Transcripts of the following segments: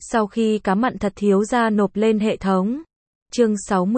Sau khi cá mặn thật thiếu ra nộp lên hệ thống. Chương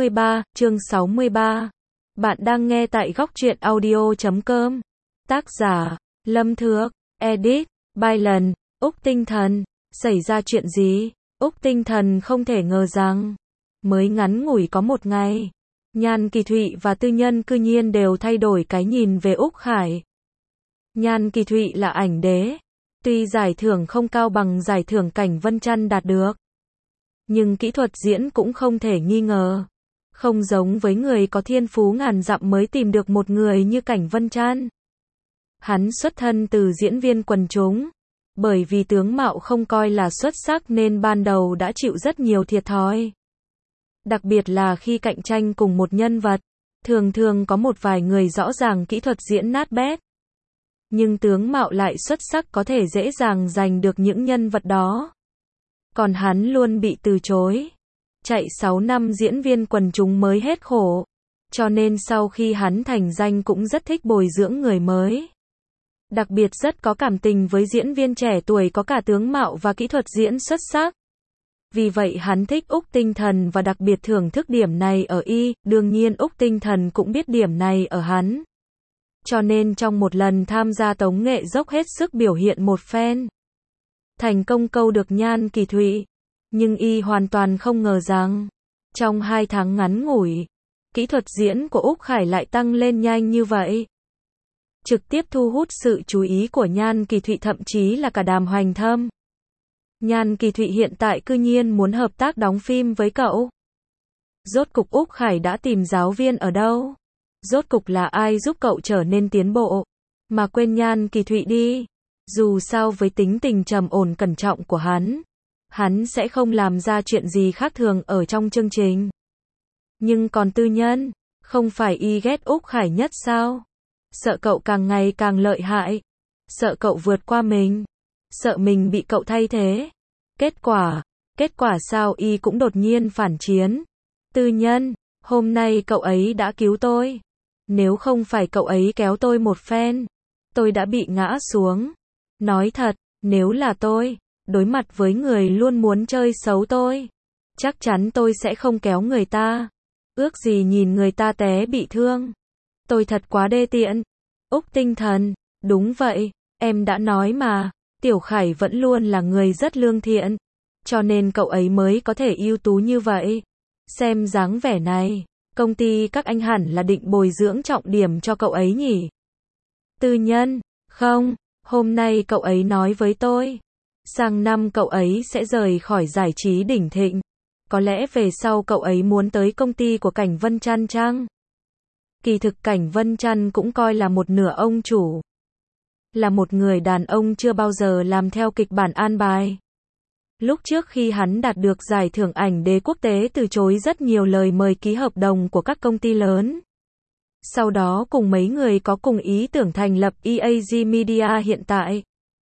63. Bạn đang nghe tại góc truyện audio.com. Tác giả, Lâm Thược. Edit, Byron, Úc Tinh Thần. Xảy ra chuyện gì? Úc Tinh Thần không thể ngờ rằng, mới ngắn ngủi có một ngày, Nhan Kỳ Thụy và Tư Nhân cư nhiên đều thay đổi cái nhìn về Úc Khải. Nhan Kỳ Thụy là ảnh đế. Tuy giải thưởng không cao bằng giải thưởng Cảnh Vân Trăn đạt được, nhưng kỹ thuật diễn cũng không thể nghi ngờ. Không giống với người có thiên phú ngàn dặm mới tìm được một người như Cảnh Vân Trăn. Hắn xuất thân từ diễn viên quần chúng, bởi vì tướng mạo không coi là xuất sắc nên ban đầu đã chịu rất nhiều thiệt thòi. Đặc biệt là khi cạnh tranh cùng một nhân vật, thường thường có một vài người rõ ràng kỹ thuật diễn nát bét, nhưng tướng mạo lại xuất sắc có thể dễ dàng giành được những nhân vật đó. Còn hắn luôn bị từ chối. Chạy 6 năm diễn viên quần chúng mới hết khổ. Cho nên sau khi hắn thành danh cũng rất thích bồi dưỡng người mới. Đặc biệt rất có cảm tình với diễn viên trẻ tuổi có cả tướng mạo và kỹ thuật diễn xuất sắc. Vì vậy hắn thích Úc Tinh Thần và đặc biệt thưởng thức điểm này ở y, đương nhiên Úc Tinh Thần cũng biết điểm này ở hắn. Cho nên trong một lần tham gia tống nghệ dốc hết sức biểu hiện một phen. Thành công câu được Nhan Kỳ Thụy. Nhưng y hoàn toàn không ngờ rằng, trong 2 tháng ngắn ngủi, kỹ thuật diễn của Úc Khải lại tăng lên nhanh như vậy. Trực tiếp thu hút sự chú ý của Nhan Kỳ Thụy, thậm chí là cả Đàm Hoành Thâm. Nhan Kỳ Thụy hiện tại cư nhiên muốn hợp tác đóng phim với cậu. Rốt cục Úc Khải đã tìm giáo viên ở đâu? Rốt cục là ai giúp cậu trở nên tiến bộ? Mà quên Nhan Kỳ Thụy đi. Dù sao với tính tình trầm ổn cẩn trọng của hắn sẽ không làm ra chuyện gì khác thường ở trong chương trình. Nhưng còn Tư Nhân, không phải y ghét Úc Khải nhất sao? Sợ cậu càng ngày càng lợi hại. Sợ cậu vượt qua mình. Sợ mình bị cậu thay thế. Kết quả sao y cũng đột nhiên phản chiến. Tư Nhân, hôm nay cậu ấy đã cứu tôi. Nếu không phải cậu ấy kéo tôi một phen, tôi đã bị ngã xuống. Nói thật, nếu là tôi, đối mặt với người luôn muốn chơi xấu tôi, chắc chắn tôi sẽ không kéo người ta. Ước gì nhìn người ta té bị thương. Tôi thật quá đê tiện. Úc Tinh Thần, đúng vậy, em đã nói mà, Tiểu Khải vẫn luôn là người rất lương thiện, cho nên cậu ấy mới có thể ưu tú như vậy. Xem dáng vẻ này, công ty các anh hẳn là định bồi dưỡng trọng điểm cho cậu ấy nhỉ? Tư Nhân, không, hôm nay cậu ấy nói với tôi, sang năm cậu ấy sẽ rời khỏi giải trí đỉnh thịnh. Có lẽ về sau cậu ấy muốn tới công ty của Cảnh Vân Trăn chăng? Kỳ thực Cảnh Vân Trăn cũng coi là một nửa ông chủ. Là một người đàn ông chưa bao giờ làm theo kịch bản an bài. Lúc trước khi hắn đạt được giải thưởng ảnh đế quốc tế từ chối rất nhiều lời mời ký hợp đồng của các công ty lớn. Sau đó cùng mấy người có cùng ý tưởng thành lập EAG Media hiện tại.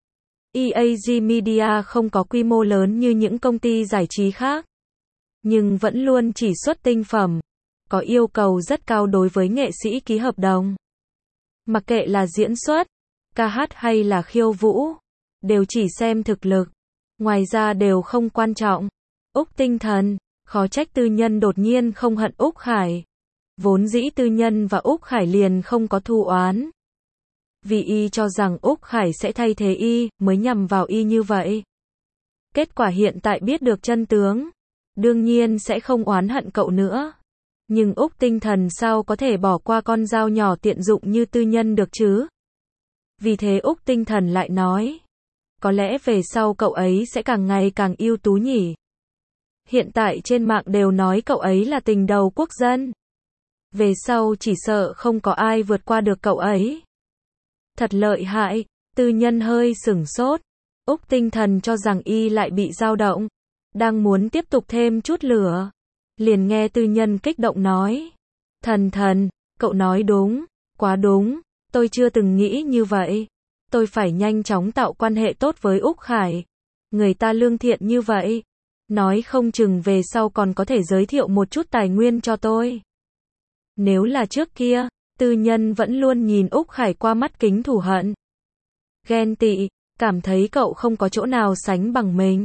EAG Media không có quy mô lớn như những công ty giải trí khác, nhưng vẫn luôn chỉ xuất tinh phẩm, có yêu cầu rất cao đối với nghệ sĩ ký hợp đồng. Mặc kệ là diễn xuất, ca hát hay là khiêu vũ, đều chỉ xem thực lực, ngoài ra đều không quan trọng. Úc Tinh Thần, khó trách Tư Nhân đột nhiên không hận Úc Khải. Vốn dĩ Tư Nhân và Úc Khải liền không có thù oán. Vì y cho rằng Úc Khải sẽ thay thế y, mới nhằm vào y như vậy. Kết quả hiện tại biết được chân tướng, đương nhiên sẽ không oán hận cậu nữa. Nhưng Úc Tinh Thần sao có thể bỏ qua con dao nhỏ tiện dụng như Tư Nhân được chứ? Vì thế Úc Tinh Thần lại nói, có lẽ về sau cậu ấy sẽ càng ngày càng ưu tú nhỉ. Hiện tại trên mạng đều nói cậu ấy là tình đầu quốc dân. Về sau chỉ sợ không có ai vượt qua được cậu ấy. Thật lợi hại. Tư Nhân hơi sửng sốt. Úc Tinh Thần cho rằng y lại bị dao động, đang muốn tiếp tục thêm chút lửa. Liền nghe Tư Nhân kích động nói, Thần, cậu nói đúng, quá đúng, tôi chưa từng nghĩ như vậy. Tôi phải nhanh chóng tạo quan hệ tốt với Úc Khải. Người ta lương thiện như vậy, nói không chừng về sau còn có thể giới thiệu một chút tài nguyên cho tôi. Nếu là trước kia, Tư Nhân vẫn luôn nhìn Úc Khải qua mắt kính thù hận, ghen tị, cảm thấy cậu không có chỗ nào sánh bằng mình.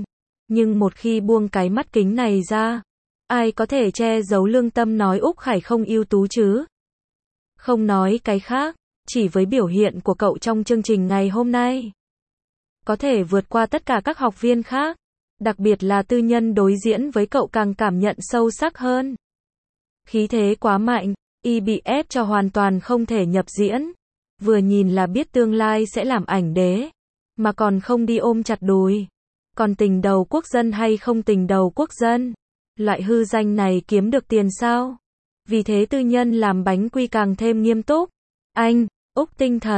Nhưng một khi buông cái mắt kính này ra, ai có thể che giấu lương tâm nói Úc Khải không ưu tú chứ? Không nói cái khác, chỉ với biểu hiện của cậu trong chương trình ngày hôm nay, có thể vượt qua tất cả các học viên khác, đặc biệt là tư nhân đối diễn với cậu càng cảm nhận sâu sắc hơn. Khí thế quá mạnh, y bị ép cho hoàn toàn không thể nhập diễn. Vừa nhìn là biết tương lai sẽ làm ảnh đế, mà còn không đi ôm chặt đùi. Còn tình đầu quốc dân hay không tình đầu quốc dân? Loại hư danh này kiếm được tiền sao? Vì thế tư nhân làm bánh quy càng thêm nghiêm túc. Anh, Úc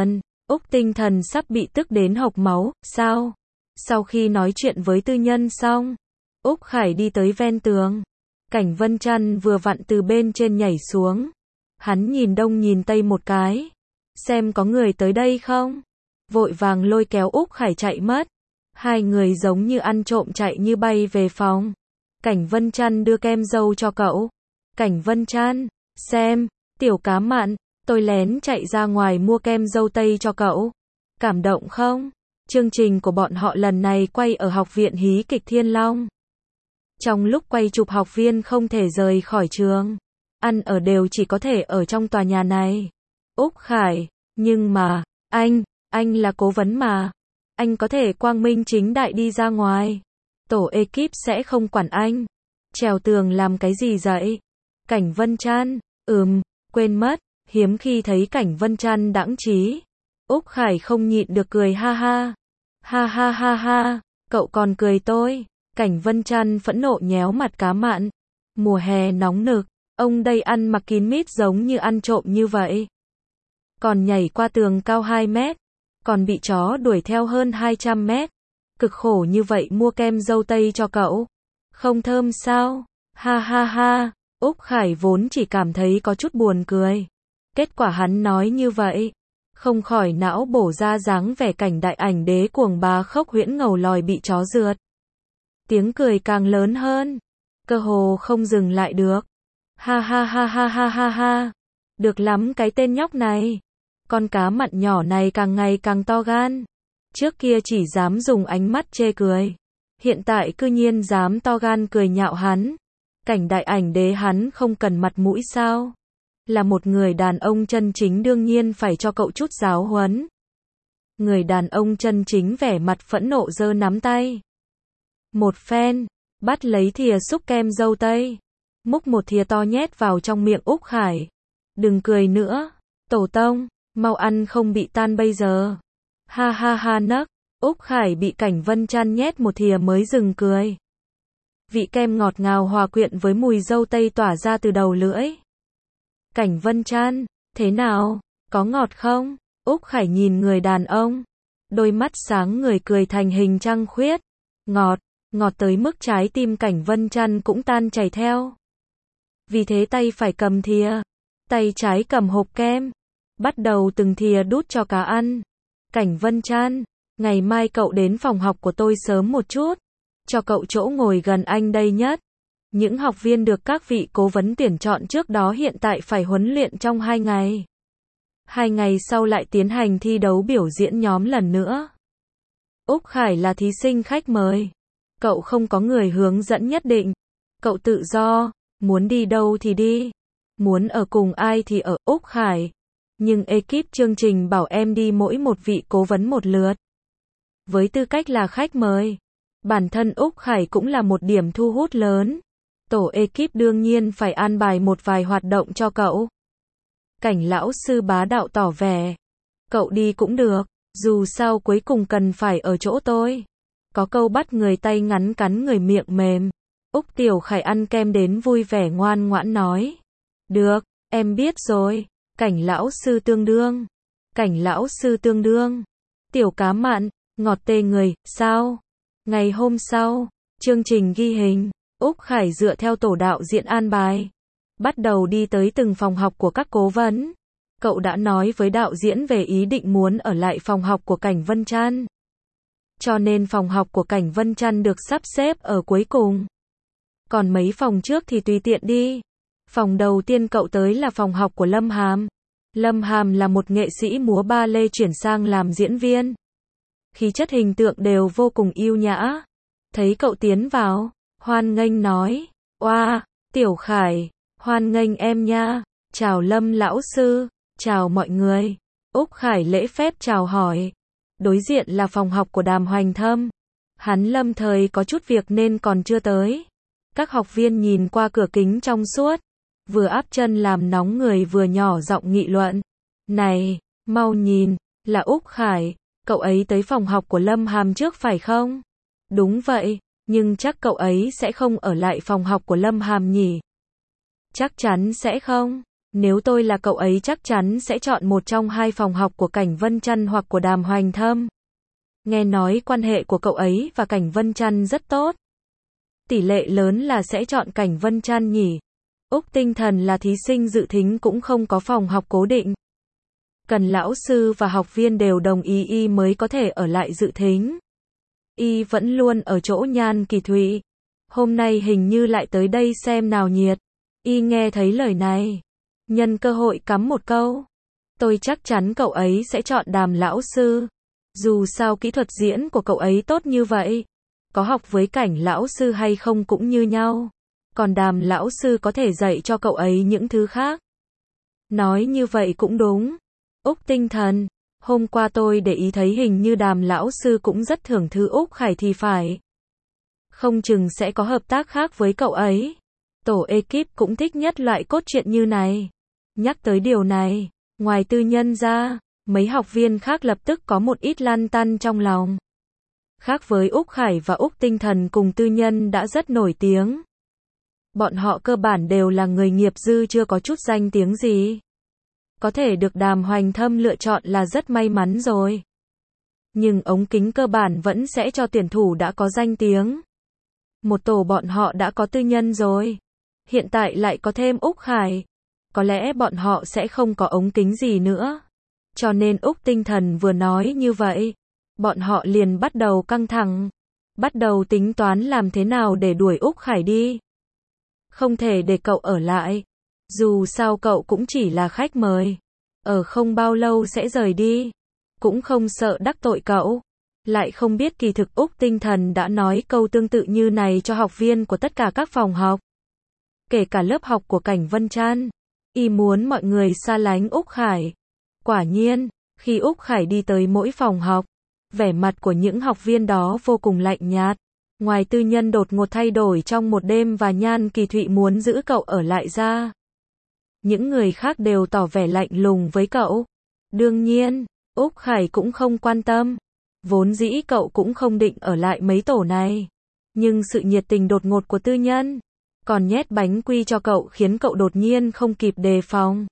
Tinh Thần sắp bị tức đến hộc máu, sao? Sau khi nói chuyện với tư nhân xong, Úc Khải đi tới ven tường. Cảnh Vân Trăn vừa vặn từ bên trên nhảy xuống. Hắn nhìn đông nhìn tây một cái, xem có người tới đây không. Vội vàng lôi kéo Úc Khải chạy mất. Hai người giống như ăn trộm chạy như bay về phòng. Cảnh Vân Trăn đưa kem dâu cho cậu. Cảnh Vân Trăn, xem, tiểu cá mặn, tôi lén chạy ra ngoài mua kem dâu tây cho cậu. Cảm động không? Chương trình của bọn họ lần này quay ở Học viện Hí kịch Thiên Long. Trong lúc quay chụp học viên không thể rời khỏi trường. Ăn ở đều chỉ có thể ở trong tòa nhà này. Úc Khải, nhưng mà, anh là cố vấn mà. Anh có thể quang minh chính đại đi ra ngoài. Tổ ekip sẽ không quản anh. Trèo tường làm cái gì vậy? Cảnh Vân Trăn, quên mất, hiếm khi thấy Cảnh Vân Trăn đãng trí. Úc Khải không nhịn được cười ha ha. Ha ha ha ha, cậu còn cười tôi. Cảnh Vân Trăn phẫn nộ nhéo mặt cá mặn. Mùa hè nóng nực, ông đây ăn mặc kín mít giống như ăn trộm như vậy. Còn nhảy qua tường cao 2 mét, còn bị chó đuổi theo hơn 200 mét. Cực khổ như vậy mua kem dâu tây cho cậu. Không thơm sao? Ha ha ha, Úc Khải vốn chỉ cảm thấy có chút buồn cười. Kết quả hắn nói như vậy, không khỏi não bổ ra dáng vẻ cảnh đại ảnh đế cuồng bá khốc huyễn ngầu lòi bị chó rượt. Tiếng cười càng lớn hơn, cơ hồ không dừng lại được. Ha ha ha ha ha ha ha, được lắm cái tên nhóc này. Con cá mặn nhỏ này càng ngày càng to gan. Trước kia chỉ dám dùng ánh mắt chê cười, hiện tại cư nhiên dám to gan cười nhạo hắn. Cảnh đại ảnh đế hắn không cần mặt mũi sao? Là một người đàn ông chân chính đương nhiên phải cho cậu chút giáo huấn. Người đàn ông chân chính vẻ mặt phẫn nộ giơ nắm tay. Một phen, bắt lấy thìa xúc kem dâu tây. Múc một thìa to nhét vào trong miệng Úc Khải. Đừng cười nữa, tổ tông, mau ăn không bị tan bây giờ. Ha ha ha nấc, Úc Khải bị Cảnh Vân Trăn nhét một thìa mới dừng cười. Vị kem ngọt ngào hòa quyện với mùi dâu tây tỏa ra từ đầu lưỡi. Cảnh Vân Trăn, thế nào, có ngọt không? Úc Khải nhìn người đàn ông, đôi mắt sáng người cười thành hình trăng khuyết. Ngọt, ngọt tới mức trái tim Cảnh Vân Trăn cũng tan chảy theo. Vì thế tay phải cầm thìa, tay trái cầm hộp kem, bắt đầu từng thìa đút cho cá ăn. Cảnh Vân Trăn, ngày mai cậu đến phòng học của tôi sớm một chút, cho cậu chỗ ngồi gần anh đây nhất. Những học viên được các vị cố vấn tuyển chọn trước đó hiện tại phải huấn luyện trong 2 ngày. 2 ngày sau lại tiến hành thi đấu biểu diễn nhóm lần nữa. Úc Khải là thí sinh khách mời. Cậu không có người hướng dẫn nhất định. Cậu tự do, muốn đi đâu thì đi. Muốn ở cùng ai thì ở. Úc Khải. Nhưng ekip chương trình bảo em đi mỗi một vị cố vấn một lượt. Với tư cách là khách mời, bản thân Úc Khải cũng là một điểm thu hút lớn. Tổ ekip đương nhiên phải an bài một vài hoạt động cho cậu. Cảnh lão sư bá đạo tỏ vẻ. Cậu đi cũng được, dù sao cuối cùng cần phải ở chỗ tôi. Có câu bắt người tay ngắn cắn người miệng mềm. Úc Tiểu Khải ăn kem đến vui vẻ ngoan ngoãn nói. Được, em biết rồi. Cảnh lão sư tương đương. Cảnh lão sư tương đương. Tiểu cá mặn, ngọt tê người, sao? Ngày hôm sau, chương trình ghi hình, Úc Khải dựa theo tổ đạo diễn an bài. Bắt đầu đi tới từng phòng học của các cố vấn. Cậu đã nói với đạo diễn về ý định muốn ở lại phòng học của Cảnh Vân Trăn. Cho nên phòng học của Cảnh Vân Trăn được sắp xếp ở cuối cùng. Còn mấy phòng trước thì tùy tiện đi. Phòng đầu tiên cậu tới là phòng học của Lâm Hàm. Lâm Hàm là một nghệ sĩ múa ba lê chuyển sang làm diễn viên. Khí chất hình tượng đều vô cùng yêu nhã. thấy cậu tiến vào, hoan nghênh nói, oa, Tiểu Khải, hoan nghênh em nha, chào Lâm lão sư, chào mọi người. Úc Khải lễ phép chào hỏi. Đối diện là phòng học của Đàm Hoành Thâm. Hắn lâm thời có chút việc nên còn chưa tới. Các học viên nhìn qua cửa kính trong suốt, vừa áp chân làm nóng người vừa nhỏ giọng nghị luận. Này, mau nhìn, là Úc Khải, cậu ấy tới phòng học của Lâm Hàm trước phải không? Đúng vậy, nhưng chắc cậu ấy sẽ không ở lại phòng học của Lâm Hàm nhỉ? Chắc chắn sẽ không. Nếu tôi là cậu ấy chắc chắn sẽ chọn một trong hai phòng học của Cảnh Vân Trăn hoặc của Đàm Hoành Thâm. Nghe nói quan hệ của cậu ấy và Cảnh Vân Trăn rất tốt. Tỷ lệ lớn là sẽ chọn Cảnh Vân Trăn nhỉ. Úc Tinh Thần là thí sinh dự thính cũng không có phòng học cố định. Cần lão sư và học viên đều đồng ý y mới có thể ở lại dự thính. Y vẫn luôn ở chỗ Nhan Kỳ Thụy. Hôm nay hình như lại tới đây xem náo nhiệt. Y nghe thấy lời này, nhân cơ hội cắm một câu. Tôi chắc chắn cậu ấy sẽ chọn Đàm lão sư. Dù sao kỹ thuật diễn của cậu ấy tốt như vậy. Có học với Cảnh lão sư hay không cũng như nhau. Còn Đàm lão sư có thể dạy cho cậu ấy những thứ khác. Nói như vậy cũng đúng. Úc Tinh Thần, hôm qua tôi để ý thấy hình như Đàm lão sư cũng rất thưởng thức Úc Khải thì phải. Không chừng sẽ có hợp tác khác với cậu ấy. Tổ ekip cũng thích nhất loại cốt truyện như này. Nhắc tới điều này, ngoài Tư Nhân ra, mấy học viên khác lập tức có một ít lăn tăn trong lòng. Khác với Úc Khải và Úc Tinh Thần cùng Tư Nhân đã rất nổi tiếng. Bọn họ cơ bản đều là người nghiệp dư chưa có chút danh tiếng gì. Có thể được Đàm Hoành Thâm lựa chọn là rất may mắn rồi. Nhưng ống kính cơ bản vẫn sẽ cho tuyển thủ đã có danh tiếng. Một tổ bọn họ đã có Tư Nhân rồi. Hiện tại lại có thêm Úc Khải. Có lẽ bọn họ sẽ không có ống kính gì nữa. Cho nên Úc Tinh Thần vừa nói như vậy, bọn họ liền bắt đầu căng thẳng. Bắt đầu tính toán làm thế nào để đuổi Úc Khải đi. Không thể để cậu ở lại. Dù sao cậu cũng chỉ là khách mời. Ở không bao lâu sẽ rời đi. Cũng không sợ đắc tội cậu. Lại không biết kỳ thực Úc Tinh Thần đã nói câu tương tự như này cho học viên của tất cả các phòng học. Kể cả lớp học của Cảnh Vân Trăn. Y muốn mọi người xa lánh Úc Khải. Quả nhiên, khi Úc Khải đi tới mỗi phòng học, vẻ mặt của những học viên đó vô cùng lạnh nhạt. Ngoài Tư Nhân đột ngột thay đổi trong một đêm và Nhan Kỳ Thụy muốn giữ cậu ở lại ra. Những người khác đều tỏ vẻ lạnh lùng với cậu. Đương nhiên, Úc Khải cũng không quan tâm. Vốn dĩ cậu cũng không định ở lại mấy tổ này. Nhưng sự nhiệt tình đột ngột của Tư Nhân, còn nhét bánh quy cho cậu khiến cậu đột nhiên không kịp đề phòng.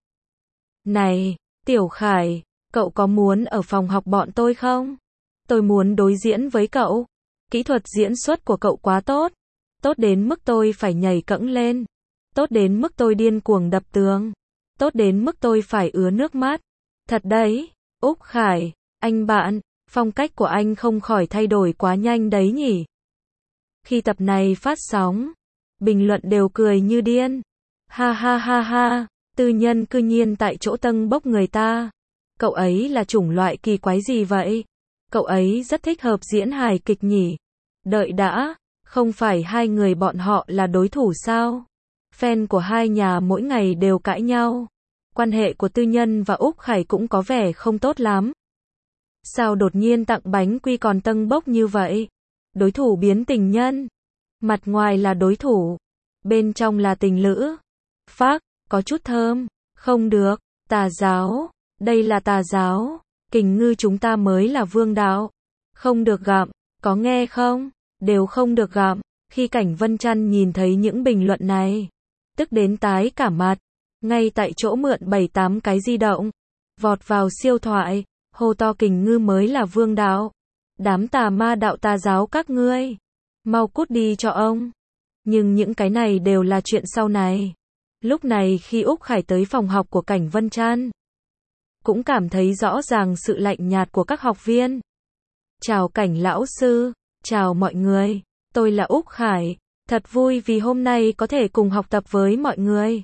Này, Tiểu Khải, cậu có muốn ở phòng học bọn tôi không? Tôi muốn đối diễn với cậu. Kỹ thuật diễn xuất của cậu quá tốt. Tốt đến mức tôi phải nhảy cẫng lên. Tốt đến mức tôi điên cuồng đập tường. Tốt đến mức tôi phải ứa nước mắt. Thật đấy, Úc Khải, anh bạn, phong cách của anh không khỏi thay đổi quá nhanh đấy nhỉ. Khi tập này phát sóng, bình luận đều cười như điên. Ha ha ha ha, Tư Nhân cư nhiên tại chỗ tâng bốc người ta. Cậu ấy là chủng loại kỳ quái gì vậy? Cậu ấy rất thích hợp diễn hài kịch nhỉ. Đợi đã, không phải hai người bọn họ là đối thủ sao? Fan của hai nhà mỗi ngày đều cãi nhau. Quan hệ của Tư Nhân và Úc Khải cũng có vẻ không tốt lắm. Sao đột nhiên tặng bánh quy còn tâng bốc như vậy? Đối thủ biến tình nhân. Mặt ngoài là đối thủ, bên trong là tình lữ. Phác, có chút thơm. Không được, tà giáo. Đây là tà giáo. Kình Ngư chúng ta mới là vương đạo. Không được gặm, có nghe không? Đều không được gặm. Khi Cảnh Vân Trăn nhìn thấy những bình luận này, tức đến tái cả mặt. Ngay tại chỗ mượn 7-8 cái di động, vọt vào siêu thoại, hô to Kình Ngư mới là vương đạo. Đám tà ma đạo tà giáo các ngươi, mau cút đi cho ông. Nhưng những cái này đều là chuyện sau này. Lúc này khi Úc Khải tới phòng học của Cảnh Vân Trăn, cũng cảm thấy rõ ràng sự lạnh nhạt của các học viên. Chào Cảnh lão sư, chào mọi người, tôi là Úc Khải, thật vui vì hôm nay có thể cùng học tập với mọi người.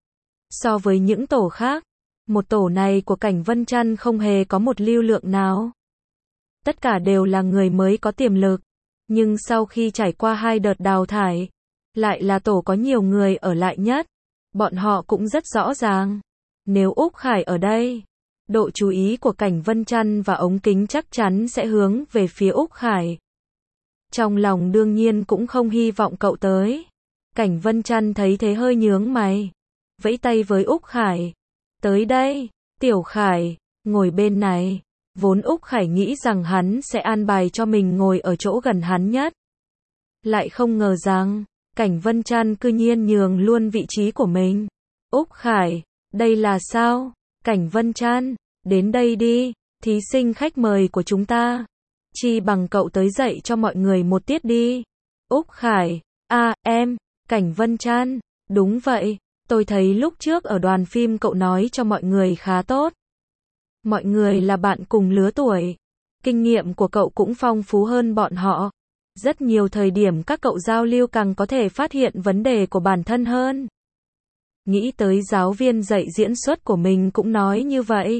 So với những tổ khác, một tổ này của Cảnh Vân Trăn không hề có một lưu lượng nào. Tất cả đều là người mới có tiềm lực. Nhưng sau khi trải qua 2 đợt đào thải, lại là tổ có nhiều người ở lại nhất. Bọn họ cũng rất rõ ràng. Nếu Úc Khải ở đây, độ chú ý của Cảnh Vân Trăn và ống kính chắc chắn sẽ hướng về phía Úc Khải. Trong lòng đương nhiên cũng không hy vọng cậu tới. Cảnh Vân Trăn thấy thế hơi nhướng mày. Vẫy tay với Úc Khải. Tới đây, Tiểu Khải, ngồi bên này. Vốn Úc Khải nghĩ rằng hắn sẽ an bài cho mình ngồi ở chỗ gần hắn nhất. Lại không ngờ rằng, Cảnh Vân Trăn cư nhiên nhường luôn vị trí của mình. Úc Khải, đây là sao? Cảnh Vân Trăn, đến đây đi, thí sinh khách mời của chúng ta. Chi bằng cậu tới dạy cho mọi người một tiết đi. Úc Khải, em, Cảnh Vân Trăn, đúng vậy, tôi thấy lúc trước ở đoàn phim cậu nói cho mọi người khá tốt. Mọi người là bạn cùng lứa tuổi. Kinh nghiệm của cậu cũng phong phú hơn bọn họ. Rất nhiều thời điểm các cậu giao lưu càng có thể phát hiện vấn đề của bản thân hơn. Nghĩ tới giáo viên dạy diễn xuất của mình cũng nói như vậy.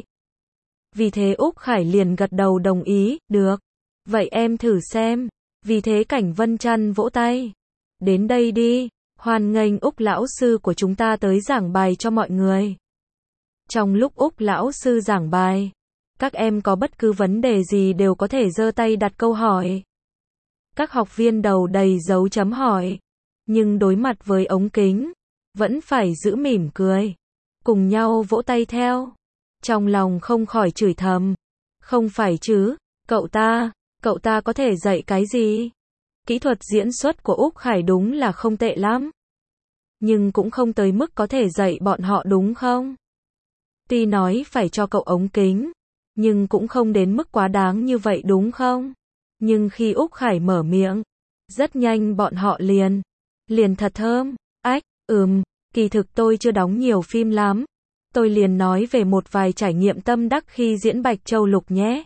Vì thế Úc Khải liền gật đầu đồng ý, được. Vậy em thử xem. Vì thế Cảnh Vân Trăn vỗ tay. Đến đây đi, hoan nghênh Úc lão sư của chúng ta tới giảng bài cho mọi người. Trong lúc Úc lão sư giảng bài, các em có bất cứ vấn đề gì đều có thể giơ tay đặt câu hỏi. Các học viên đầu đầy dấu chấm hỏi, nhưng đối mặt với ống kính, vẫn phải giữ mỉm cười, cùng nhau vỗ tay theo. Trong lòng không khỏi chửi thầm, không phải chứ, cậu ta có thể dạy cái gì? Kỹ thuật diễn xuất của Úc Khải đúng là không tệ lắm, nhưng cũng không tới mức có thể dạy bọn họ đúng không? Tuy nói phải cho cậu ống kính, nhưng cũng không đến mức quá đáng như vậy đúng không? Nhưng khi Úc Khải mở miệng, rất nhanh bọn họ liền thật thơm. Kỳ thực tôi chưa đóng nhiều phim lắm. Tôi liền nói về một vài trải nghiệm tâm đắc khi diễn Bạch Châu Lục nhé.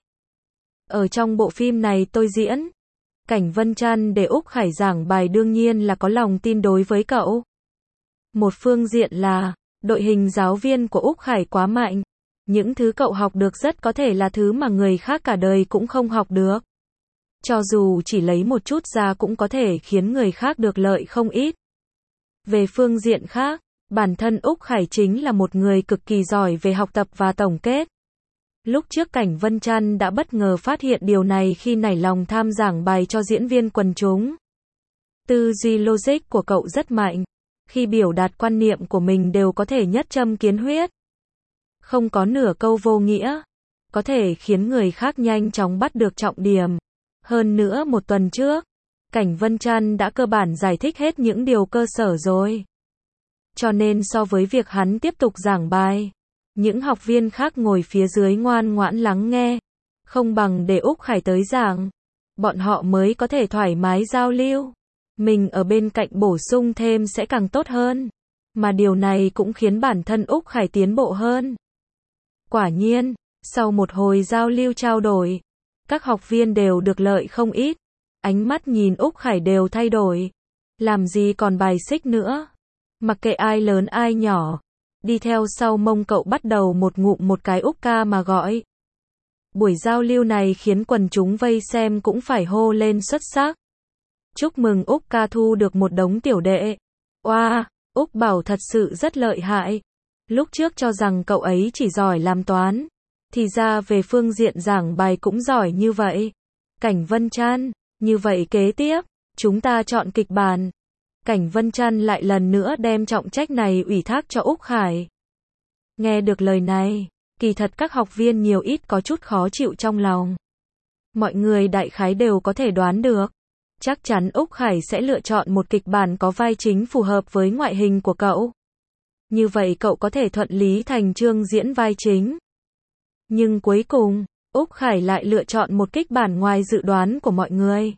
Ở trong bộ phim này tôi diễn. Cảnh Vân Trăn để Úc Khải giảng bài đương nhiên là có lòng tin đối với cậu. Một phương diện là, đội hình giáo viên của Úc Khải quá mạnh. Những thứ cậu học được rất có thể là thứ mà người khác cả đời cũng không học được. Cho dù chỉ lấy một chút ra cũng có thể khiến người khác được lợi không ít. Về phương diện khác, bản thân Úc Khải chính là một người cực kỳ giỏi về học tập và tổng kết. Lúc trước Cảnh Vân Trăn đã bất ngờ phát hiện điều này khi nảy lòng tham giảng bài cho diễn viên quần chúng. Tư duy logic của cậu rất mạnh. Khi biểu đạt quan niệm của mình đều có thể nhất châm kiến huyết. Không có nửa câu vô nghĩa. Có thể khiến người khác nhanh chóng bắt được trọng điểm. Hơn nữa một tuần trước, Cảnh Vân Trăn đã cơ bản giải thích hết những điều cơ sở rồi. Cho nên so với việc hắn tiếp tục giảng bài, những học viên khác ngồi phía dưới ngoan ngoãn lắng nghe, không bằng để Úc Khải tới giảng. Bọn họ mới có thể thoải mái giao lưu. Mình ở bên cạnh bổ sung thêm sẽ càng tốt hơn. Mà điều này cũng khiến bản thân Úc Khải tiến bộ hơn. Quả nhiên, sau một hồi giao lưu trao đổi, các học viên đều được lợi không ít. Ánh mắt nhìn Úc Khải đều thay đổi. Làm gì còn bài xích nữa. Mặc kệ ai lớn ai nhỏ. Đi theo sau mông cậu bắt đầu một ngụm một cái Úc ca mà gọi. Buổi giao lưu này khiến quần chúng vây xem cũng phải hô lên xuất sắc. Chúc mừng Úc ca thu được một đống tiểu đệ. Oa, Úc bảo thật sự rất lợi hại. Lúc trước cho rằng cậu ấy chỉ giỏi làm toán. Thì ra về phương diện giảng bài cũng giỏi như vậy. Cảnh Vân Trăn, như vậy kế tiếp, chúng ta chọn kịch bản. Cảnh Vân Trăn lại lần nữa đem trọng trách này ủy thác cho Úc Khải. Nghe được lời này, kỳ thật các học viên nhiều ít có chút khó chịu trong lòng. Mọi người đại khái đều có thể đoán được. Chắc chắn Úc Khải sẽ lựa chọn một kịch bản có vai chính phù hợp với ngoại hình của cậu. Như vậy cậu có thể thuận lý thành chương diễn vai chính. Nhưng cuối cùng, Úc Khải lại lựa chọn một kịch bản ngoài dự đoán của mọi người.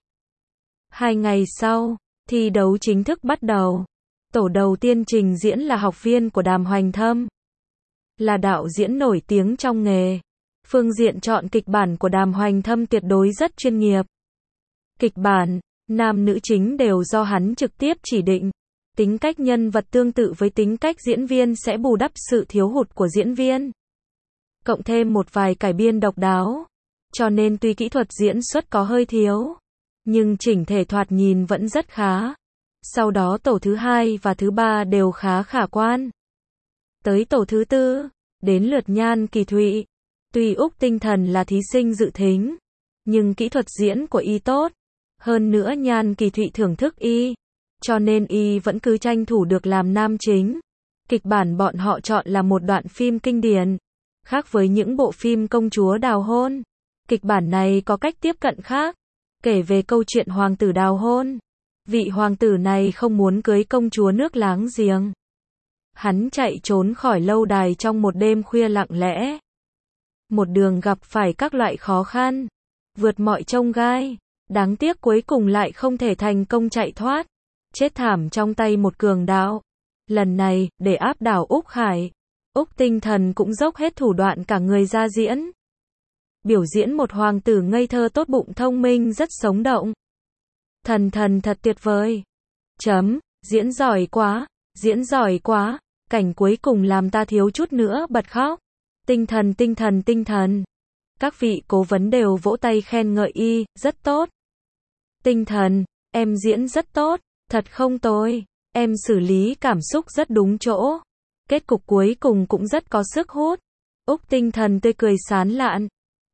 2 ngày sau, thi đấu chính thức bắt đầu. Tổ đầu tiên trình diễn là học viên của Đàm Hoành Thâm. Là đạo diễn nổi tiếng trong nghề. Phương diện chọn kịch bản của Đàm Hoành Thâm tuyệt đối rất chuyên nghiệp. Kịch bản, nam nữ chính đều do hắn trực tiếp chỉ định. Tính cách nhân vật tương tự với tính cách diễn viên sẽ bù đắp sự thiếu hụt của diễn viên. Cộng thêm một vài cải biên độc đáo. Cho nên tuy kỹ thuật diễn xuất có hơi thiếu, nhưng chỉnh thể thoạt nhìn vẫn rất khá. Sau đó tổ thứ hai và thứ ba đều khá khả quan. Tới tổ thứ tư, đến lượt Nhan Kỳ Thụy. Tuy Úc Tinh Thần là thí sinh dự thính, nhưng kỹ thuật diễn của y tốt. Hơn nữa Nhan Kỳ Thụy thưởng thức y, cho nên y vẫn cứ tranh thủ được làm nam chính. Kịch bản bọn họ chọn là một đoạn phim kinh điển. Khác với những bộ phim công chúa đào hôn, kịch bản này có cách tiếp cận khác, kể về câu chuyện hoàng tử đào hôn. Vị hoàng tử này không muốn cưới công chúa nước láng giềng. Hắn chạy trốn khỏi lâu đài trong một đêm khuya lặng lẽ. Một đường gặp phải các loại khó khăn, vượt mọi chông gai. Đáng tiếc cuối cùng lại không thể thành công chạy thoát. Chết thảm trong tay một cường đạo. Lần này, để áp đảo Úc Khải, Úc Tinh Thần cũng dốc hết thủ đoạn cả người ra diễn. Biểu diễn một hoàng tử ngây thơ tốt bụng thông minh rất sống động. Thần thật tuyệt vời. Diễn giỏi quá, diễn giỏi quá. Cảnh cuối cùng làm ta thiếu chút nữa bật khóc. Tinh thần. Các vị cố vấn đều vỗ tay khen ngợi y, rất tốt. Tinh Thần, em diễn rất tốt, thật không tồi. Em xử lý cảm xúc rất đúng chỗ. Kết cục cuối cùng cũng rất có sức hút. Úc Tinh Thần tươi cười sán lạn.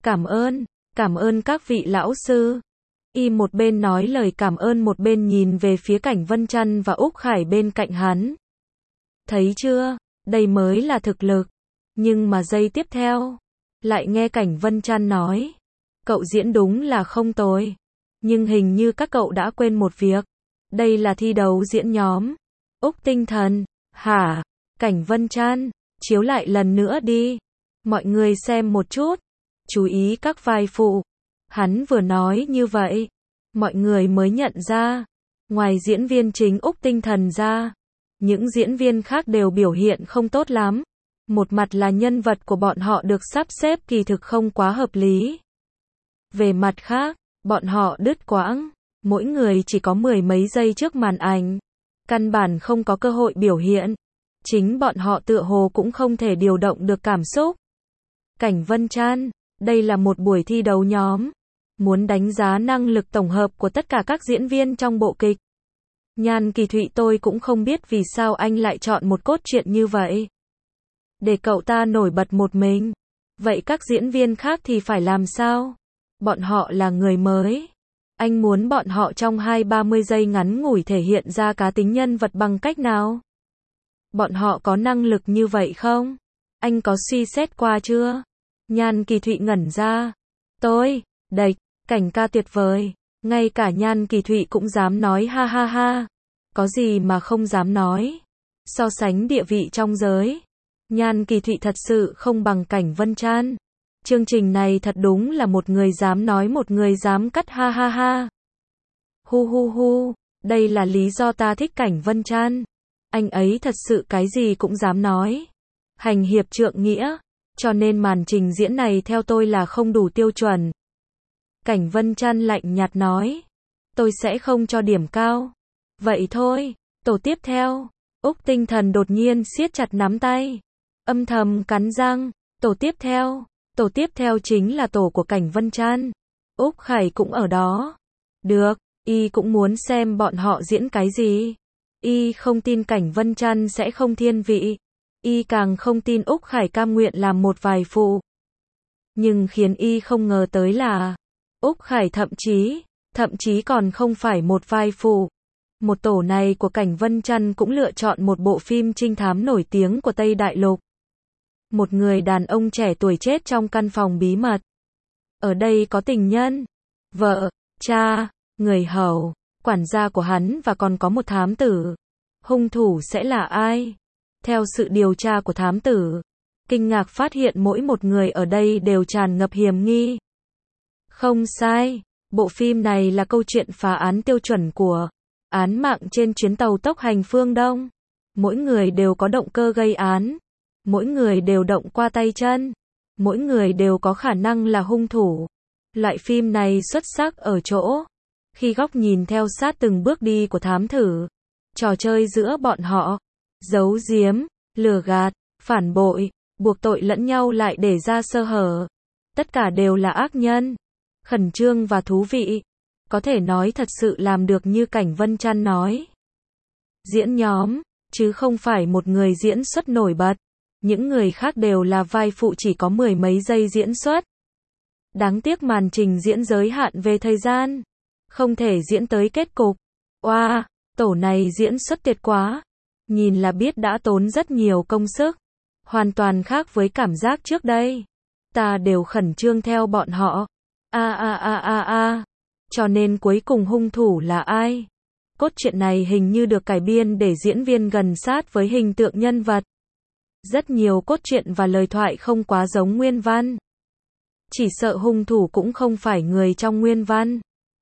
Cảm ơn các vị lão sư. Y một bên nói lời cảm ơn một bên nhìn về phía Cảnh Vân Trăn và Úc Khải bên cạnh hắn. Thấy chưa, đây mới là thực lực. Nhưng mà giây tiếp theo, lại nghe Cảnh Vân Trăn nói. Cậu diễn đúng là không tồi. Nhưng hình như các cậu đã quên một việc. Đây là thi đấu diễn nhóm. Úc Tinh Thần, hả? Cảnh Vân Trăn, chiếu lại lần nữa đi. Mọi người xem một chút. Chú ý các vai phụ. Hắn vừa nói như vậy, mọi người mới nhận ra. Ngoài diễn viên chính Úc Tinh Thần ra, những diễn viên khác đều biểu hiện không tốt lắm. Một mặt là nhân vật của bọn họ được sắp xếp kỳ thực không quá hợp lý. Về mặt khác, bọn họ đứt quãng. Mỗi người chỉ có mười mấy giây trước màn ảnh. Căn bản không có cơ hội biểu hiện. Chính bọn họ tựa hồ cũng không thể điều động được cảm xúc. Cảnh Vân Trăn, đây là một buổi thi đấu nhóm. Muốn đánh giá năng lực tổng hợp của tất cả các diễn viên trong bộ kịch. Nhan Kỳ Thụy tôi cũng không biết vì sao anh lại chọn một cốt truyện như vậy. Để cậu ta nổi bật một mình. Vậy các diễn viên khác thì phải làm sao? Bọn họ là người mới. Anh muốn bọn họ trong 20-30 giây ngắn ngủi thể hiện ra cá tính nhân vật bằng cách nào? Bọn họ có năng lực như vậy không? Anh có suy xét qua chưa? Nhan Kỳ Thụy ngẩn ra. Đệch, Cảnh ca tuyệt vời. Ngay cả Nhan Kỳ Thụy cũng dám nói ha ha ha. Có gì mà không dám nói. So sánh địa vị trong giới, Nhan Kỳ Thụy thật sự không bằng Cảnh Vân Trăn. Chương trình này thật đúng là một người dám nói một người dám cắt ha ha ha. Hu, đây là lý do ta thích Cảnh Vân Trăn. Anh ấy thật sự cái gì cũng dám nói. Hành hiệp trượng nghĩa, cho nên màn trình diễn này theo tôi là không đủ tiêu chuẩn. Cảnh Vân Trăn lạnh nhạt nói. Tôi sẽ không cho điểm cao. Vậy thôi, tổ tiếp theo. Úc Tinh Thần đột nhiên siết chặt nắm tay. Âm thầm cắn răng. Tổ tiếp theo chính là tổ của Cảnh Vân Trăn. Úc Khải cũng ở đó. Được, y cũng muốn xem bọn họ diễn cái gì. Y không tin Cảnh Vân Trăn sẽ không thiên vị. Y càng không tin Úc Khải cam nguyện làm một vài phụ. Nhưng khiến y không ngờ tới là Úc Khải thậm chí còn không phải một vai phụ. Một tổ này của Cảnh Vân Trăn cũng lựa chọn một bộ phim trinh thám nổi tiếng của Tây Đại Lục. Một người đàn ông trẻ tuổi chết trong căn phòng bí mật. Ở đây có tình nhân, vợ, cha, người hầu, quản gia của hắn và còn có một thám tử. Hung thủ sẽ là ai? Theo sự điều tra của thám tử, kinh ngạc phát hiện mỗi một người ở đây đều tràn ngập hiểm nghi. Không sai, bộ phim này là câu chuyện phá án tiêu chuẩn của án mạng trên chuyến tàu tốc hành phương Đông. Mỗi người đều có động cơ gây án. Mỗi người đều động qua tay chân. Mỗi người đều có khả năng là hung thủ. Loại phim này xuất sắc ở chỗ, khi góc nhìn theo sát từng bước đi của thám tử, trò chơi giữa bọn họ, giấu giếm, lừa gạt, phản bội, buộc tội lẫn nhau lại để ra sơ hở. Tất cả đều là ác nhân. Khẩn trương và thú vị. có thể nói thật sự làm được như Cảnh Vân Trăn nói. Diễn nhóm, chứ không phải một người diễn xuất nổi bật. Những người khác đều là vai phụ chỉ có 10 mấy giây diễn xuất. Đáng tiếc màn trình diễn giới hạn về thời gian. Không thể diễn tới kết cục. Oa, tổ này diễn xuất tuyệt quá. Nhìn là biết đã tốn rất nhiều công sức. Hoàn toàn khác với cảm giác trước đây. Ta đều khẩn trương theo bọn họ. Cho nên cuối cùng hung thủ là ai? Cốt truyện này hình như được cải biên để diễn viên gần sát với hình tượng nhân vật. Rất nhiều cốt truyện và lời thoại không quá giống nguyên văn. Chỉ sợ hung thủ cũng không phải người trong nguyên văn.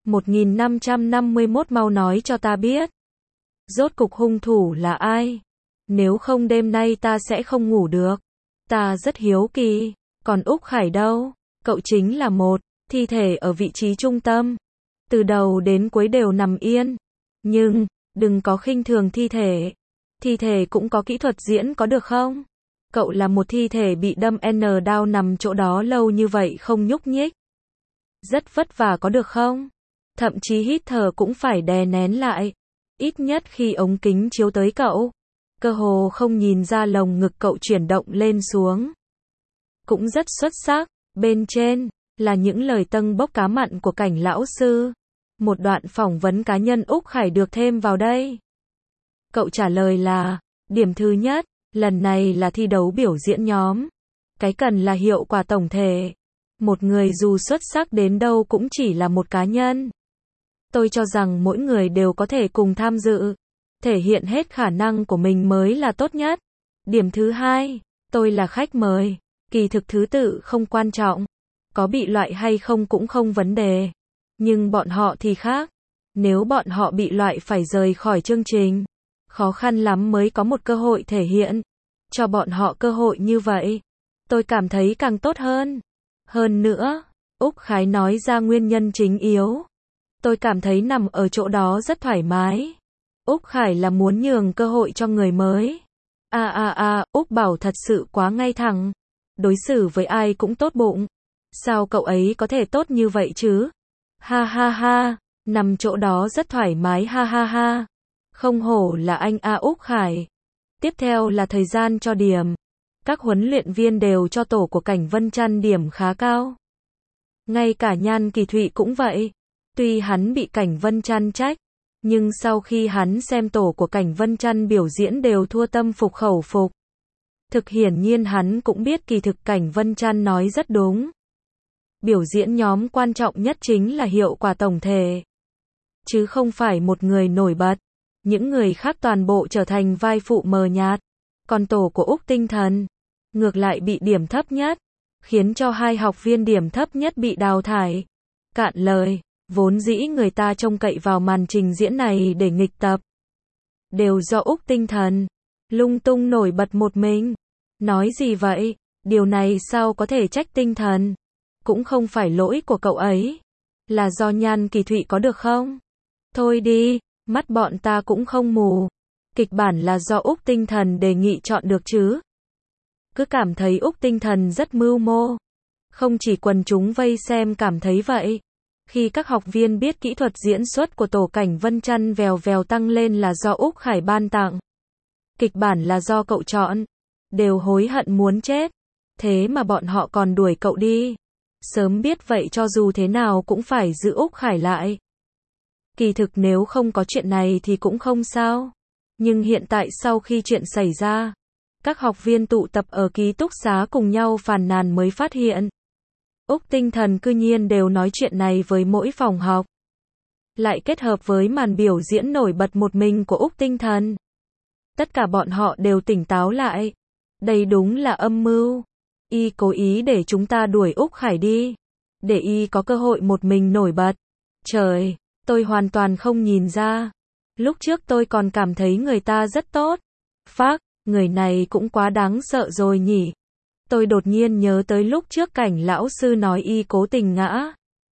1551 mau nói cho ta biết. Rốt cục hung thủ là ai? Nếu không đêm nay ta sẽ không ngủ được. Ta rất hiếu kỳ. Còn Úc Khải đâu? Cậu chính là một thi thể ở vị trí trung tâm. Từ đầu đến cuối đều nằm yên. Nhưng, đừng có khinh thường thi thể. Thi thể cũng có kỹ thuật diễn có được không? Cậu là một thi thể bị đâm đao nằm chỗ đó lâu như vậy không nhúc nhích. Rất vất vả có được không? Thậm chí hít thở cũng phải đè nén lại. Ít nhất khi ống kính chiếu tới cậu, cơ hồ không nhìn ra lồng ngực cậu chuyển động lên xuống. Cũng rất xuất sắc. Bên trên là những lời tâng bốc cá mặn của Cảnh lão sư. Một đoạn phỏng vấn cá nhân Úc Khải được thêm vào đây. Cậu trả lời là, điểm thứ nhất, lần này là thi đấu biểu diễn nhóm. Cái cần là hiệu quả tổng thể. Một người dù xuất sắc đến đâu cũng chỉ là một cá nhân. Tôi cho rằng mỗi người đều có thể cùng tham dự. Thể hiện hết khả năng của mình mới là tốt nhất. Điểm thứ hai, tôi là khách mời. Kỳ thực thứ tự không quan trọng. Có bị loại hay không cũng không vấn đề. Nhưng bọn họ thì khác. Nếu bọn họ bị loại phải rời khỏi chương trình. Khó khăn lắm mới có một cơ hội thể hiện. Cho bọn họ cơ hội như vậy. Tôi cảm thấy càng tốt hơn. Hơn nữa, Úc Khái nói ra nguyên nhân chính yếu. Tôi cảm thấy nằm ở chỗ đó rất thoải mái. Úc Khải là muốn nhường cơ hội cho người mới. Úc bảo thật sự quá ngay thẳng. Đối xử với ai cũng tốt bụng. Sao cậu ấy có thể tốt như vậy chứ? Ha, nằm chỗ đó rất thoải mái ha. Không hổ là anh Úc Khải. Tiếp theo là thời gian cho điểm. Các huấn luyện viên đều cho tổ của Cảnh Vân Trăn điểm khá cao. Ngay cả Nhan Kỳ Thụy cũng vậy. Tuy hắn bị Cảnh Vân Trăn trách, nhưng sau khi hắn xem tổ của Cảnh Vân Trăn biểu diễn đều thua tâm phục khẩu phục. Thực hiển nhiên hắn cũng biết kỳ thực Cảnh Vân Trăn nói rất đúng. Biểu diễn nhóm quan trọng nhất chính là hiệu quả tổng thể. Chứ không phải một người nổi bật. Những người khác toàn bộ trở thành vai phụ mờ nhạt. Còn tổ của Úc Tinh Thần, ngược lại bị điểm thấp nhất. Khiến cho hai học viên điểm thấp nhất bị đào thải. Cạn lời, vốn dĩ người ta trông cậy vào màn trình diễn này để nghịch tập. Đều do Úc Tinh Thần. Lung tung nổi bật một mình. Nói gì vậy? Điều này sao có thể trách Tinh Thần? Cũng không phải lỗi của cậu ấy. Là do Nhan Kỳ Thụy có được không? Thôi đi, mắt bọn ta cũng không mù. Kịch bản là do Úc Tinh Thần đề nghị chọn được chứ. Cứ cảm thấy Úc Tinh Thần rất mưu mô. Không chỉ quần chúng vây xem cảm thấy vậy. Khi các học viên biết kỹ thuật diễn xuất của tổ Cảnh Vân Trăn vèo vèo tăng lên là do Úc Khải ban tặng. Kịch bản là do cậu chọn. Đều hối hận muốn chết. Thế mà bọn họ còn đuổi cậu đi. Sớm biết vậy cho dù thế nào cũng phải giữ Úc Khải lại. Kỳ thực nếu không có chuyện này thì cũng không sao. Nhưng hiện tại sau khi chuyện xảy ra, các học viên tụ tập ở ký túc xá cùng nhau phàn nàn mới phát hiện. Úc Tinh Thần cư nhiên đều nói chuyện này với mỗi phòng học. Lại kết hợp với màn biểu diễn nổi bật một mình của Úc Tinh Thần. Tất cả bọn họ đều tỉnh táo lại. Đây đúng là âm mưu. Y cố ý để chúng ta đuổi Úc Khải đi. Để Y có cơ hội một mình nổi bật. Trời, tôi hoàn toàn không nhìn ra. Lúc trước tôi còn cảm thấy người ta rất tốt. Phác, người này cũng quá đáng sợ rồi nhỉ. Tôi đột nhiên nhớ tới lúc trước Cảnh lão sư nói Y cố tình ngã.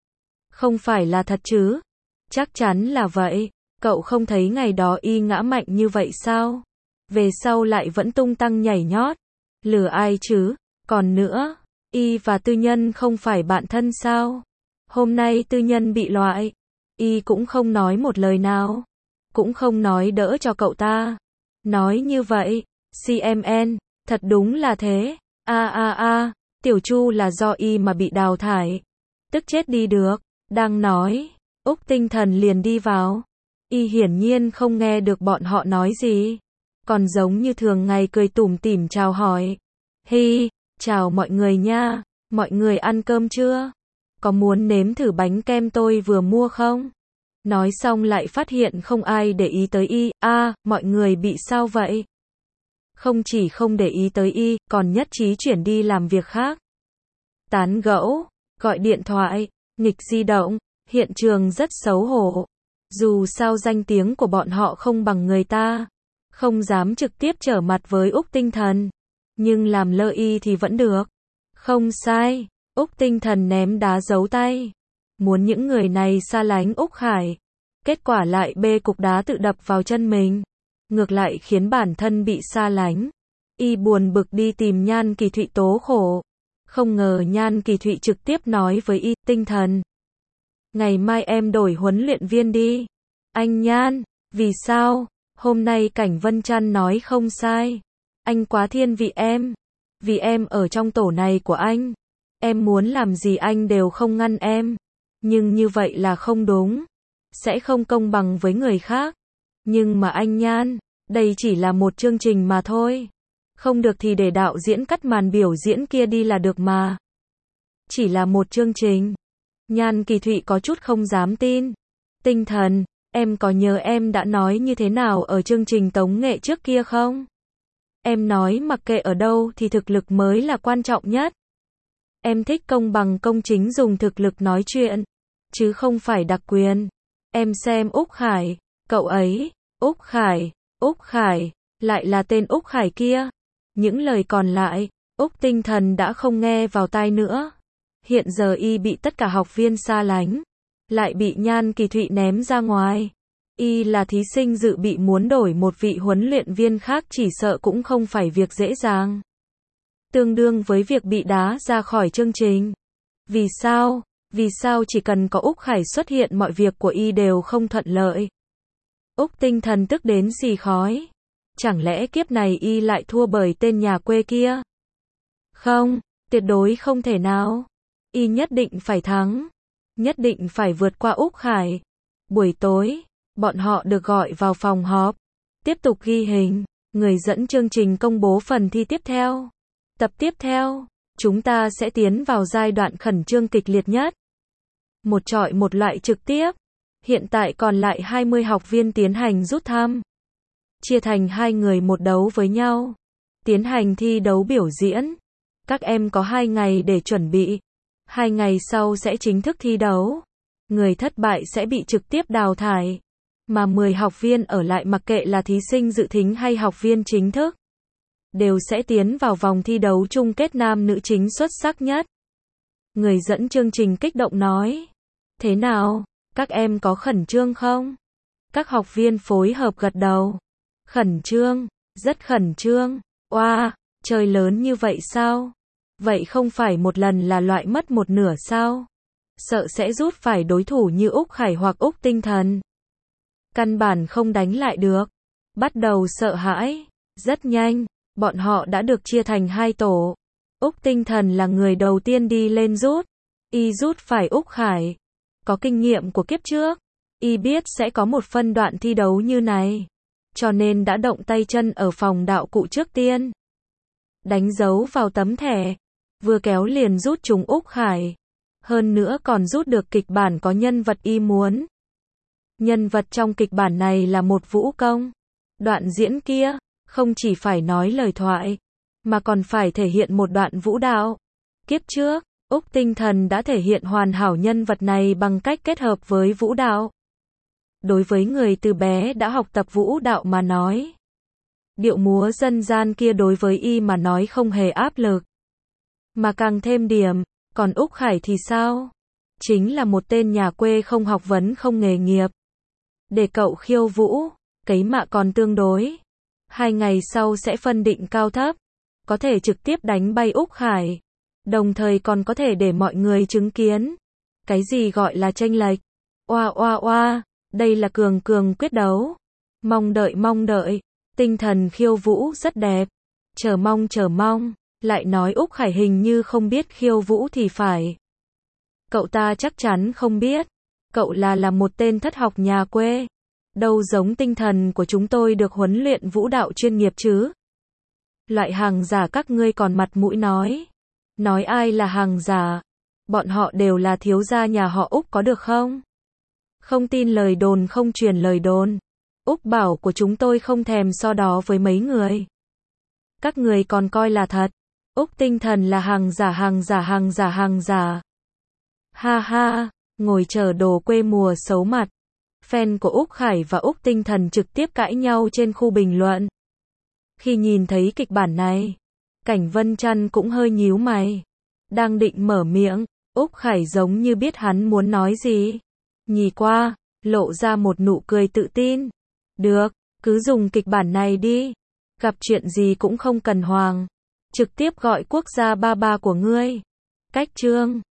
Không phải là thật chứ? Chắc chắn là vậy. Cậu không thấy ngày đó Y ngã mạnh như vậy sao? Về sau lại vẫn tung tăng nhảy nhót. Lừa ai chứ? Còn nữa, Y và Tư Nhân không phải bạn thân sao? Hôm nay Tư Nhân bị loại. Y cũng không nói một lời nào. Cũng không nói đỡ cho cậu ta. Nói như vậy, CMN, thật đúng là thế. Tiểu Chu là do Y mà bị đào thải. Tức chết đi được. Đang nói, Úc Tinh Thần liền đi vào. Y hiển nhiên không nghe được bọn họ nói gì. Còn giống như thường ngày cười tủm tỉm chào hỏi. Hi, chào mọi người nha. Mọi người ăn cơm chưa? Có muốn nếm thử bánh kem tôi vừa mua không? Nói xong lại phát hiện không ai để ý tới Y. Mọi người bị sao vậy? Không chỉ không để ý tới Y, còn nhất trí chuyển đi làm việc khác. Tán gẫu, gọi điện thoại, nghịch di động, hiện trường rất xấu hổ. Dù sao danh tiếng của bọn họ không bằng người ta, không dám trực tiếp trở mặt với Úc Tinh Thần, nhưng làm lơ Y thì vẫn được. Không sai, Úc Tinh Thần ném đá giấu tay, muốn những người này xa lánh Úc Khải. Kết quả lại bê cục đá tự đập vào chân mình, ngược lại khiến bản thân bị xa lánh. Y buồn bực đi tìm Nhan Kỳ Thụy tố khổ. Không ngờ Nhan Kỳ Thụy trực tiếp nói với Y, Tinh Thần, ngày mai em đổi huấn luyện viên đi. Anh Nhan, vì sao? Hôm nay Cảnh Vân Trăn nói không sai. Anh quá thiên vị em. Vì em ở trong tổ này của anh. Em muốn làm gì anh đều không ngăn em. Nhưng như vậy là không đúng. Sẽ không công bằng với người khác. Nhưng mà anh Nhan, đây chỉ là một chương trình mà thôi. Không được thì để đạo diễn cắt màn biểu diễn kia đi là được mà. Chỉ là một chương trình. Nhan Kỳ Thụy có chút không dám tin. Tinh Thần, em có nhớ em đã nói như thế nào ở chương trình tống nghệ trước kia không? Em nói mặc kệ ở đâu thì thực lực mới là quan trọng nhất. Em thích công bằng công chính dùng thực lực nói chuyện, chứ không phải đặc quyền. Em xem Úc Khải, cậu ấy, Úc Khải, lại là tên Úc Khải kia. Những lời còn lại, Úc Tinh Thần đã không nghe vào tai nữa. Hiện giờ Y bị tất cả học viên xa lánh, lại bị Nhan Kỳ Thụy ném ra ngoài. Y là thí sinh dự bị muốn đổi một vị huấn luyện viên khác chỉ sợ cũng không phải việc dễ dàng. Tương đương với việc bị đá ra khỏi chương trình. Vì sao? Vì sao chỉ cần có Úc Khải xuất hiện mọi việc của Y đều không thuận lợi? Úc Tinh Thần tức đến xì khói. Chẳng lẽ kiếp này Y lại thua bởi tên nhà quê kia? Không, tuyệt đối không thể nào. Y nhất định phải thắng. Nhất định phải vượt qua Úc Khải. Buổi tối, bọn họ được gọi vào phòng họp. Tiếp tục ghi hình. Người dẫn chương trình công bố phần thi tiếp theo. Tập tiếp theo, chúng ta sẽ tiến vào giai đoạn khẩn trương kịch liệt nhất. Một chọi một loại trực tiếp. Hiện tại còn lại 20 học viên tiến hành rút thăm. Chia thành 2 người một đấu với nhau. Tiến hành thi đấu biểu diễn. Các em có 2 ngày để chuẩn bị. 2 ngày sau sẽ chính thức thi đấu. Người thất bại sẽ bị trực tiếp đào thải. Mà 10 học viên ở lại mặc kệ là thí sinh dự thính hay học viên chính thức, đều sẽ tiến vào vòng thi đấu chung kết nam nữ chính xuất sắc nhất. Người dẫn chương trình kích động nói. Thế nào? Các em có khẩn trương không? Các học viên phối hợp gật đầu. Khẩn trương, rất khẩn trương. Oa, chơi lớn như vậy sao? Vậy không phải một lần là loại mất một nửa sao? Sợ sẽ rút phải đối thủ như Úc Khải hoặc Úc Tinh Thần. Căn bản không đánh lại được. Bắt đầu sợ hãi. Rất nhanh, bọn họ đã được chia thành 2 tổ. Úc Tinh Thần là người đầu tiên đi lên rút. Y rút phải Úc Khải. Có kinh nghiệm của kiếp trước. Y biết sẽ có một phân đoạn thi đấu như này. Cho nên đã động tay chân ở phòng đạo cụ trước tiên. Đánh dấu vào tấm thẻ. Vừa kéo liền rút trúng Úc Khải. Hơn nữa còn rút được kịch bản có nhân vật Y muốn. Nhân vật trong kịch bản này là một vũ công. Đoạn diễn kia, không chỉ phải nói lời thoại, mà còn phải thể hiện một đoạn vũ đạo. Kiếp trước, Úc Tinh Thần đã thể hiện hoàn hảo nhân vật này bằng cách kết hợp với vũ đạo. Đối với người từ bé đã học tập vũ đạo mà nói, điệu múa dân gian kia đối với Y mà nói không hề áp lực, mà càng thêm điểm. Còn Úc Khải thì sao? Chính là một tên nhà quê không học vấn không nghề nghiệp. Để cậu khiêu vũ, cấy mạ còn tương đối. 2 ngày sau sẽ phân định cao thấp. Có thể trực tiếp đánh bay Úc Khải. Đồng thời còn có thể để mọi người chứng kiến. Cái gì gọi là chênh lệch? Oa oa oa, đây là cường cường quyết đấu. Mong đợi, tinh thần khiêu vũ rất đẹp. Chờ mong, lại nói Úc Khải hình như không biết khiêu vũ thì phải. Cậu ta chắc chắn không biết. Cậu là một tên thất học nhà quê. Đâu giống tinh thần của chúng tôi được huấn luyện vũ đạo chuyên nghiệp chứ. Loại hàng giả các ngươi còn mặt mũi nói. Nói ai là hàng giả? Bọn họ đều là thiếu gia nhà họ Úc có được không? Không tin lời đồn không truyền lời đồn. Úc bảo của chúng tôi không thèm so đo với mấy người. Các người còn coi là thật. Úc tinh thần là hàng giả. Ha ha, ngồi chờ đồ quê mùa xấu mặt. Fan của Úc Khải và Úc tinh thần trực tiếp cãi nhau trên khu bình luận. Khi nhìn thấy kịch bản này, Cảnh Vân Trăn cũng hơi nhíu mày. Đang định mở miệng, Úc Khải giống như biết hắn muốn nói gì. Nhìn qua, lộ ra một nụ cười tự tin. Được, cứ dùng kịch bản này đi. Gặp chuyện gì cũng không cần hoàng. Trực tiếp gọi quốc gia ba ba của ngươi. Cách chương